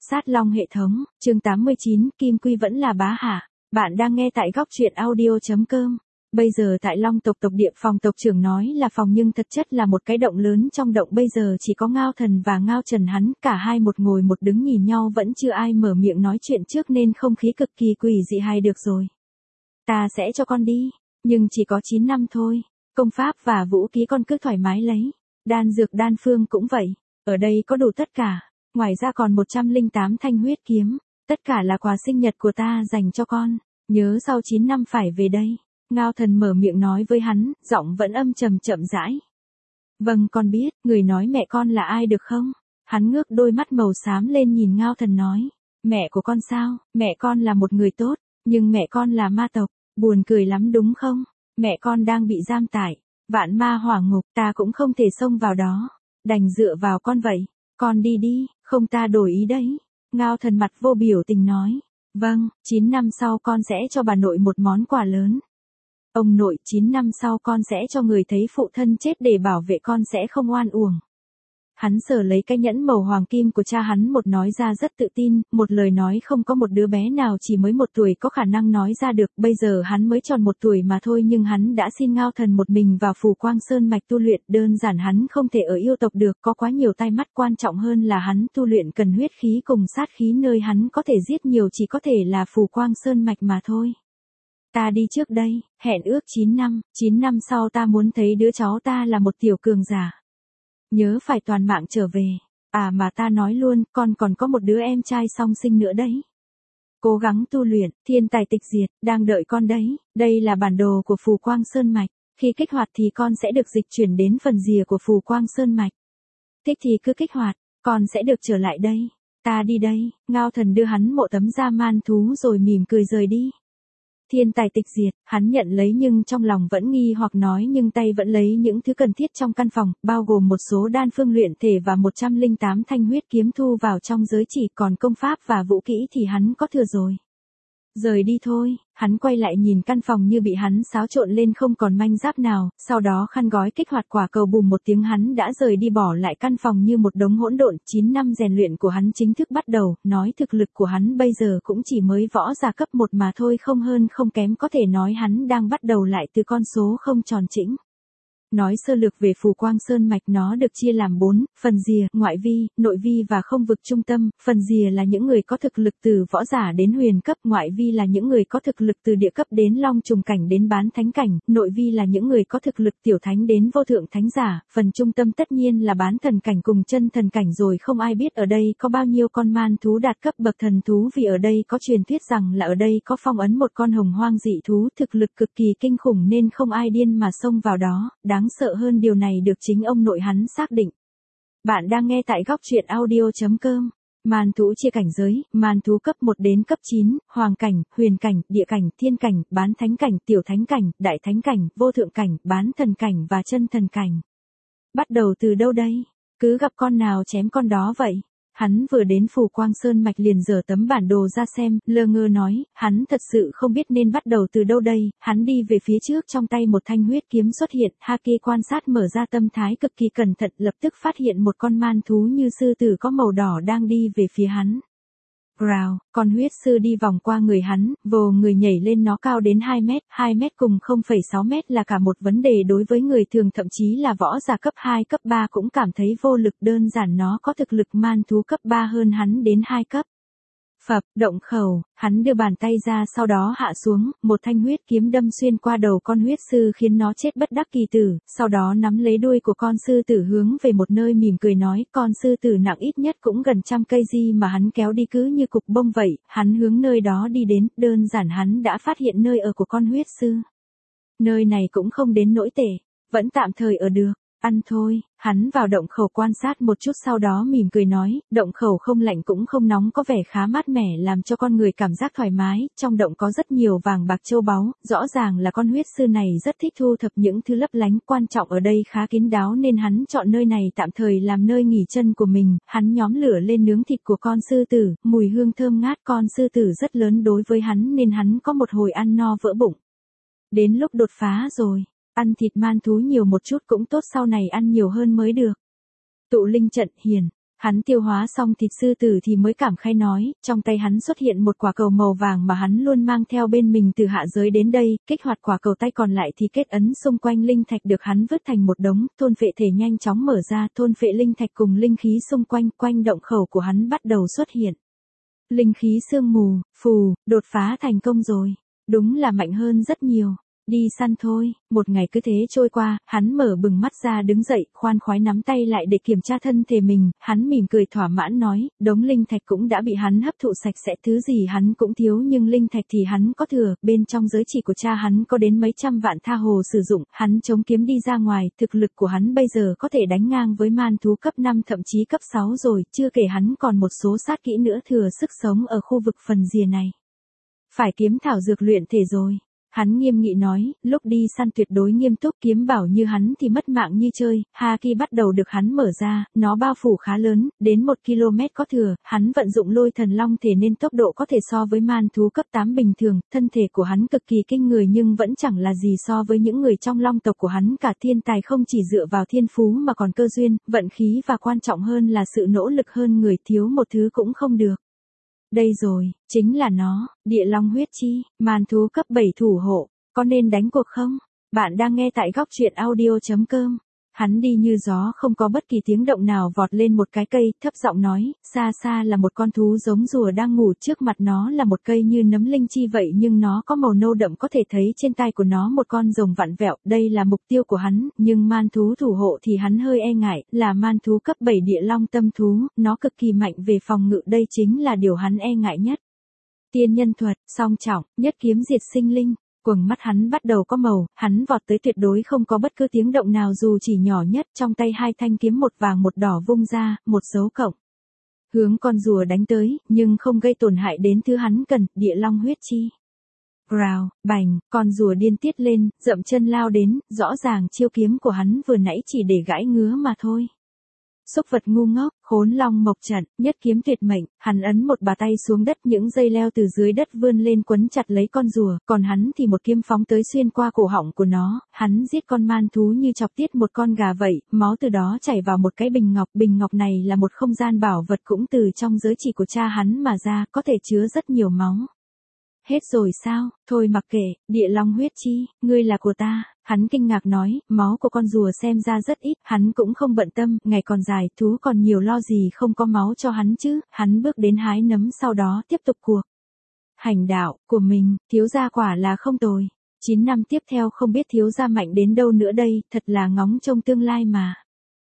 Sát Long hệ thống, chương 89, Kim Quy vẫn là bá hạ. Bạn đang nghe tại góc truyện audio.com. Bây giờ tại Long tộc tộc địa, phòng tộc trưởng nói là phòng nhưng thật chất là một cái động lớn, trong động bây giờ chỉ có Ngao Thần và Ngao Trần, hắn cả hai một ngồi một đứng nhìn nhau, vẫn chưa ai mở miệng nói chuyện trước nên không khí cực kỳ quỷ dị. Hay được rồi, ta sẽ cho con đi, nhưng chỉ có 9 năm thôi. Công pháp và vũ khí con cứ thoải mái lấy, đan dược đan phương cũng vậy, ở đây có đủ tất cả. Ngoài ra còn 108 thanh huyết kiếm, tất cả là quà sinh nhật của ta dành cho con, nhớ sau 9 năm phải về đây. Ngao Thần mở miệng nói với hắn, giọng vẫn âm trầm chậm rãi. Vâng, con biết, người nói mẹ con là ai được không? Hắn ngước đôi mắt màu xám lên nhìn Ngao Thần nói, mẹ của con sao? Mẹ con là một người tốt, nhưng mẹ con là ma tộc, buồn cười lắm đúng không? Mẹ con đang bị giam tại Vạn Ma Hỏa Ngục, ta cũng không thể xông vào đó, đành dựa vào con vậy. Con đi đi, không ta đổi ý đấy. Ngao Thần mặt vô biểu tình nói. Vâng, 9 năm sau con sẽ cho bà nội một món quà lớn. Ông nội, 9 năm sau con sẽ cho người thấy phụ thân chết để bảo vệ con sẽ không oan uổng. Hắn sờ lấy cái nhẫn màu hoàng kim của cha hắn, một nói ra rất tự tin, một lời nói không có một đứa bé nào chỉ mới 1 tuổi có khả năng nói ra được. Bây giờ hắn mới tròn 1 tuổi mà thôi, nhưng hắn đã xin Ngao Thần một mình vào Phù Quang Sơn mạch tu luyện. Đơn giản hắn không thể ở yêu tộc được, có quá nhiều tai mắt, quan trọng hơn là hắn tu luyện cần huyết khí cùng sát khí, nơi hắn có thể giết nhiều chỉ có thể là Phù Quang Sơn mạch mà thôi. Ta đi trước đây, hẹn ước 9 năm sau ta muốn thấy đứa cháu ta là một tiểu cường giả. Nhớ phải toàn mạng trở về. À mà ta nói luôn, con còn có một đứa em trai song sinh nữa đấy. Cố gắng tu luyện, thiên tài tịch diệt, đang đợi con đấy. Đây là bản đồ của Phù Quang Sơn mạch. Khi kích hoạt thì con sẽ được dịch chuyển đến phần rìa của Phù Quang Sơn mạch. Thích thì cứ kích hoạt, con sẽ được trở lại đây. Ta đi đây. Ngao Thần đưa hắn mộ tấm da man thú rồi mỉm cười rời đi. Thiên tài tịch diệt, hắn nhận lấy nhưng trong lòng vẫn nghi hoặc nói, nhưng tay vẫn lấy những thứ cần thiết trong căn phòng, bao gồm một số đan phương luyện thể và 108 thanh huyết kiếm thu vào trong giới chỉ, còn công pháp và vũ kỹ thì hắn có thừa rồi. Rời đi thôi, hắn quay lại nhìn căn phòng như bị hắn xáo trộn lên không còn manh giáp nào, sau đó khăn gói kích hoạt quả cầu, bùm một tiếng hắn đã rời đi, bỏ lại căn phòng như một đống hỗn độn. 9 năm rèn luyện của hắn chính thức bắt đầu, nói thực lực của hắn bây giờ cũng chỉ mới võ giả cấp 1 mà thôi, không hơn không kém, có thể nói hắn đang bắt đầu lại từ con số không tròn chỉnh. Nói sơ lược về Phù Quang Sơn mạch, nó được chia làm 4 phần rìa, ngoại vi, nội vi và không vực trung tâm. Phần rìa là những người có thực lực từ võ giả đến huyền cấp, ngoại vi là những người có thực lực từ địa cấp đến long trùng cảnh đến bán thánh cảnh, nội vi là những người có thực lực tiểu thánh đến vô thượng thánh giả, phần trung tâm tất nhiên là bán thần cảnh cùng chân thần cảnh rồi. Không ai biết ở đây có bao nhiêu con man thú đạt cấp bậc thần thú, vì ở đây có truyền thuyết rằng là ở đây có phong ấn một con hồng hoang dị thú, thực lực cực kỳ kinh khủng nên không ai điên mà xông vào đó. Đáng sợ hơn điều này được chính ông nội hắn xác định. Bạn đang nghe tại góc truyện audio.com. Man thú chia cảnh giới, man thú cấp 1 đến cấp 9, hoàng cảnh, huyền cảnh, địa cảnh, thiên cảnh, bán thánh cảnh, tiểu thánh cảnh, đại thánh cảnh, vô thượng cảnh, bán thần cảnh và chân thần cảnh. Bắt đầu từ đâu đây? Cứ gặp con nào chém con đó vậy. Hắn vừa đến Phù Quang Sơn mạch liền giở tấm bản đồ ra xem, lơ ngơ nói, hắn thật sự không biết nên bắt đầu từ đâu đây. Hắn đi về phía trước, trong tay một thanh huyết kiếm xuất hiện, Haki quan sát mở ra tâm thái cực kỳ cẩn thận, lập tức phát hiện một con man thú như sư tử có màu đỏ đang đi về phía hắn. Rào, con huyết sư đi vòng qua người hắn, vồ người nhảy lên, nó cao đến 2 mét cùng 0,6 mét là cả một vấn đề đối với người thường, thậm chí là võ giả cấp 2 cấp 3 cũng cảm thấy vô lực, đơn giản nó có thực lực man thú cấp 3 hơn hắn đến 2 cấp. Phập, động khẩu, hắn đưa bàn tay ra sau đó hạ xuống, một thanh huyết kiếm đâm xuyên qua đầu con huyết sư khiến nó chết bất đắc kỳ tử, sau đó nắm lấy đuôi của con sư tử hướng về một nơi, mỉm cười nói, con sư tử nặng ít nhất cũng gần 100 kg mà hắn kéo đi cứ như cục bông vậy, hắn hướng nơi đó đi đến, đơn giản hắn đã phát hiện nơi ở của con huyết sư. Nơi này cũng không đến nỗi tệ, vẫn tạm thời ở được. Ăn thôi, hắn vào động khẩu quan sát một chút sau đó mỉm cười nói, động khẩu không lạnh cũng không nóng, có vẻ khá mát mẻ làm cho con người cảm giác thoải mái, trong động có rất nhiều vàng bạc châu báu, rõ ràng là con huyết sư này rất thích thu thập những thứ lấp lánh, quan trọng ở đây khá kín đáo nên hắn chọn nơi này tạm thời làm nơi nghỉ chân của mình. Hắn nhóm lửa lên nướng thịt của con sư tử, mùi hương thơm ngát, con sư tử rất lớn đối với hắn nên hắn có một hồi ăn no vỡ bụng. Đến lúc đột phá rồi. Ăn thịt man thú nhiều một chút cũng tốt, sau này ăn nhiều hơn mới được. Tụ linh trận hiền, Hắn tiêu hóa xong thịt sư tử thì mới cảm khái nói, trong tay hắn xuất hiện một quả cầu màu vàng mà hắn luôn mang theo bên mình từ hạ giới đến đây, kích hoạt quả cầu tay còn lại thì kết ấn xung quanh linh thạch được hắn vứt thành một đống, thôn phệ thể nhanh chóng mở ra, thôn phệ linh thạch cùng linh khí xung quanh, quanh động khẩu của hắn bắt đầu xuất hiện. Linh khí sương mù, phù, đột phá thành công rồi. Đúng là mạnh hơn rất nhiều. Đi săn thôi, một ngày cứ thế trôi qua, hắn mở bừng mắt ra đứng dậy, khoan khoái nắm tay lại để kiểm tra thân thể mình, hắn mỉm cười thỏa mãn nói, đống linh thạch cũng đã bị hắn hấp thụ sạch sẽ, thứ gì hắn cũng thiếu nhưng linh thạch thì hắn có thừa, bên trong giới chỉ của cha hắn có đến mấy trăm vạn tha hồ sử dụng, hắn chống kiếm đi ra ngoài, thực lực của hắn bây giờ có thể đánh ngang với man thú cấp 5 thậm chí cấp 6 rồi, chưa kể hắn còn một số sát kỹ nữa thừa sức sống ở khu vực phần rìa này. Phải kiếm thảo dược luyện thể rồi. Hắn nghiêm nghị nói, lúc đi săn tuyệt đối nghiêm túc, kiếm bảo như hắn thì mất mạng như chơi, haki bắt đầu được hắn mở ra, nó bao phủ khá lớn, đến 1 km có thừa, hắn vận dụng lôi thần long thể nên tốc độ có thể so với man thú cấp 8 bình thường, thân thể của hắn cực kỳ kinh người nhưng vẫn chẳng là gì so với những người trong long tộc của hắn, cả thiên tài không chỉ dựa vào thiên phú mà còn cơ duyên, vận khí và quan trọng hơn là sự nỗ lực hơn người, thiếu một thứ cũng không được. Đây rồi, chính là nó, địa long huyết chi, man thú cấp 7 thủ hộ, có nên đánh cuộc không? Bạn đang nghe tại góc truyện audio.com. Hắn đi như gió không có bất kỳ tiếng động nào vọt lên một cái cây, thấp giọng nói, xa xa là một con thú giống rùa đang ngủ trước mặt nó là một cây như nấm linh chi vậy nhưng nó có màu nâu đậm có thể thấy trên tai của nó một con rồng vặn vẹo, đây là mục tiêu của hắn, nhưng man thú thủ hộ thì hắn hơi e ngại, là man thú cấp 7 địa long tâm thú, nó cực kỳ mạnh về phòng ngự đây chính là điều hắn e ngại nhất. Tiên nhân thuật, song trọng, nhất kiếm diệt sinh linh. Quầng mắt hắn bắt đầu có màu, hắn vọt tới tuyệt đối không có bất cứ tiếng động nào dù chỉ nhỏ nhất, trong tay hai thanh kiếm một vàng một đỏ vung ra, một dấu cộng. Hướng con rùa đánh tới, nhưng không gây tổn hại đến thứ hắn cần, địa long huyết chi. Rào, bành, con rùa điên tiết lên, dậm chân lao đến, rõ ràng chiêu kiếm của hắn vừa nãy chỉ để gãi ngứa mà thôi. Súc vật ngu ngốc, khốn long mộc trận, nhất kiếm tuyệt mệnh, hắn ấn một bà tay xuống đất, những dây leo từ dưới đất vươn lên quấn chặt lấy con rùa, còn hắn thì một kiếm phóng tới xuyên qua cổ họng của nó, hắn giết con man thú như chọc tiết một con gà vậy, máu từ đó chảy vào một cái bình ngọc này là một không gian bảo vật cũng từ trong giới chỉ của cha hắn mà ra, có thể chứa rất nhiều máu. Hết rồi sao, thôi mặc kệ, địa long huyết chi, ngươi là của ta, hắn kinh ngạc nói, máu của con rùa xem ra rất ít, hắn cũng không bận tâm, ngày còn dài, thú còn nhiều lo gì không có máu cho hắn chứ, hắn bước đến hái nấm sau đó tiếp tục cuộc hành đạo của mình, thiếu gia quả là không tồi, 9 năm tiếp theo không biết thiếu gia mạnh đến đâu nữa đây, thật là ngóng trông tương lai mà.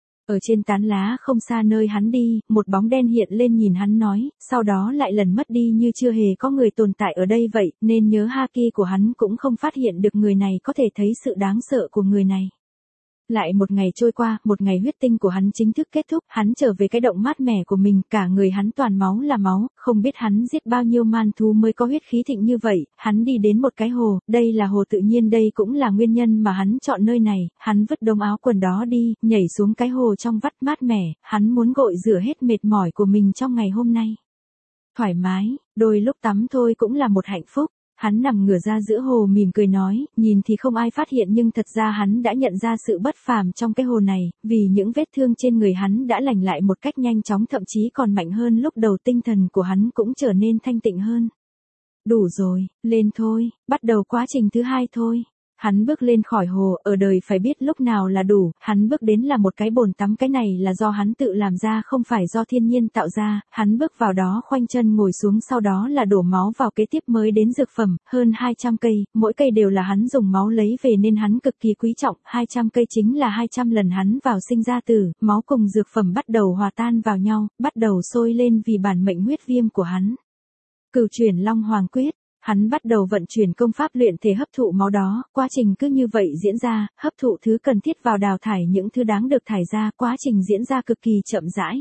Ở trên tán lá không xa nơi hắn đi, một bóng đen hiện lên nhìn hắn nói, sau đó lại lần mất đi như chưa hề có người tồn tại ở đây vậy, nên nhớ haki của hắn cũng không phát hiện được người này có thể thấy sự đáng sợ của người này. Lại một ngày trôi qua, một ngày huyết tinh của hắn chính thức kết thúc, hắn trở về cái động mát mẻ của mình, cả người hắn toàn máu là máu, không biết hắn giết bao nhiêu man thú mới có huyết khí thịnh như vậy, hắn đi đến một cái hồ, đây là hồ tự nhiên, đây cũng là nguyên nhân mà hắn chọn nơi này, hắn vứt đống áo quần đó đi, nhảy xuống cái hồ trong vắt mát mẻ, hắn muốn gội rửa hết mệt mỏi của mình trong ngày hôm nay. Thoải mái, đôi lúc tắm thôi cũng là một hạnh phúc. Hắn nằm ngửa ra giữa hồ mỉm cười nói, nhìn thì không ai phát hiện nhưng thật ra hắn đã nhận ra sự bất phàm trong cái hồ này, vì những vết thương trên người hắn đã lành lại một cách nhanh chóng thậm chí còn mạnh hơn lúc đầu, tinh thần của hắn cũng trở nên thanh tịnh hơn. Đủ rồi, lên thôi, bắt đầu quá trình thứ hai thôi. Hắn bước lên khỏi hồ, ở đời phải biết lúc nào là đủ, hắn bước đến là một cái bồn tắm, cái này là do hắn tự làm ra không phải do thiên nhiên tạo ra, hắn bước vào đó khoanh chân ngồi xuống sau đó là đổ máu vào, kế tiếp mới đến dược phẩm, hơn 200 cây, mỗi cây đều là hắn dùng máu lấy về nên hắn cực kỳ quý trọng, 200 cây chính là 200 lần hắn vào sinh ra tử, máu cùng dược phẩm bắt đầu hòa tan vào nhau, bắt đầu sôi lên vì bản mệnh huyết viêm của hắn. Cửu chuyển Long Hoàng Quyết. Hắn bắt đầu vận chuyển công pháp luyện thể hấp thụ máu đó, quá trình cứ như vậy diễn ra, hấp thụ thứ cần thiết vào đào thải những thứ đáng được thải ra, quá trình diễn ra cực kỳ chậm rãi.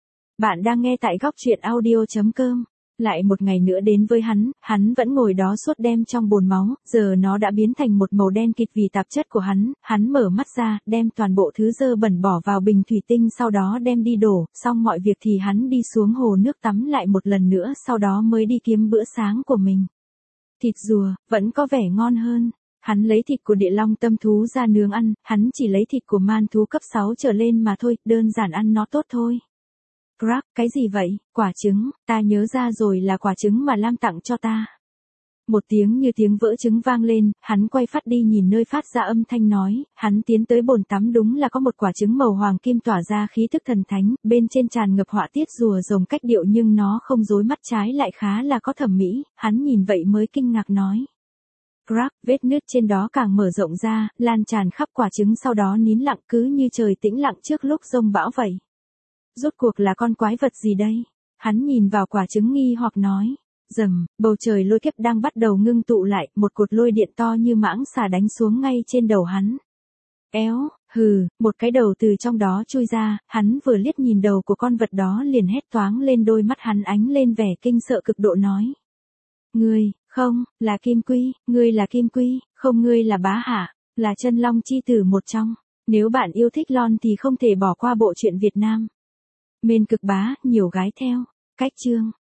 Bạn đang nghe tại góc truyện audio.com. Lại một ngày nữa đến với hắn vẫn ngồi đó suốt đêm trong bồn máu, giờ nó đã biến thành một màu đen kịt vì tạp chất của hắn mở mắt ra, đem toàn bộ thứ dơ bẩn bỏ vào bình thủy tinh sau đó đem đi đổ, xong mọi việc thì hắn đi xuống hồ nước tắm lại một lần nữa sau đó mới đi kiếm bữa sáng của mình. Thịt rùa, vẫn có vẻ ngon hơn. Hắn lấy thịt của địa long tâm thú ra nướng ăn, hắn chỉ lấy thịt của man thú cấp 6 trở lên mà thôi, đơn giản ăn nó tốt thôi. Crack, cái gì vậy? Quả trứng, ta nhớ ra rồi, là quả trứng mà Lam tặng cho ta. Một tiếng như tiếng vỡ trứng vang lên, hắn quay phát đi nhìn nơi phát ra âm thanh nói, hắn tiến tới bồn tắm, đúng là có một quả trứng màu hoàng kim tỏa ra khí thức thần thánh, bên trên tràn ngập họa tiết rùa rồng cách điệu, nhưng nó không rối mắt, trái lại khá là có thẩm mỹ, hắn nhìn vậy mới kinh ngạc nói. Crack, vết nứt trên đó càng mở rộng ra, lan tràn khắp quả trứng, sau đó nín lặng, cứ như trời tĩnh lặng trước lúc giông bão vậy. Rốt cuộc là con quái vật gì đây? Hắn nhìn vào quả trứng nghi hoặc nói. Rầm, bầu trời lôi kiếp đang bắt đầu ngưng tụ lại, một cột lôi điện to như mãng xà đánh xuống ngay trên đầu hắn. Éo, hừ, một cái đầu từ trong đó chui ra, hắn vừa liếc nhìn đầu của con vật đó liền hét toáng lên, đôi mắt hắn ánh lên vẻ kinh sợ cực độ nói. Ngươi, không, là Kim Quy, ngươi là Kim Quy, không, ngươi là Bá Hạ, là Chân Long chi tử một trong. Nếu bạn yêu thích lon thì không thể bỏ qua bộ truyện Việt Nam. Mên Cực Bá, nhiều gái theo. Cách chương.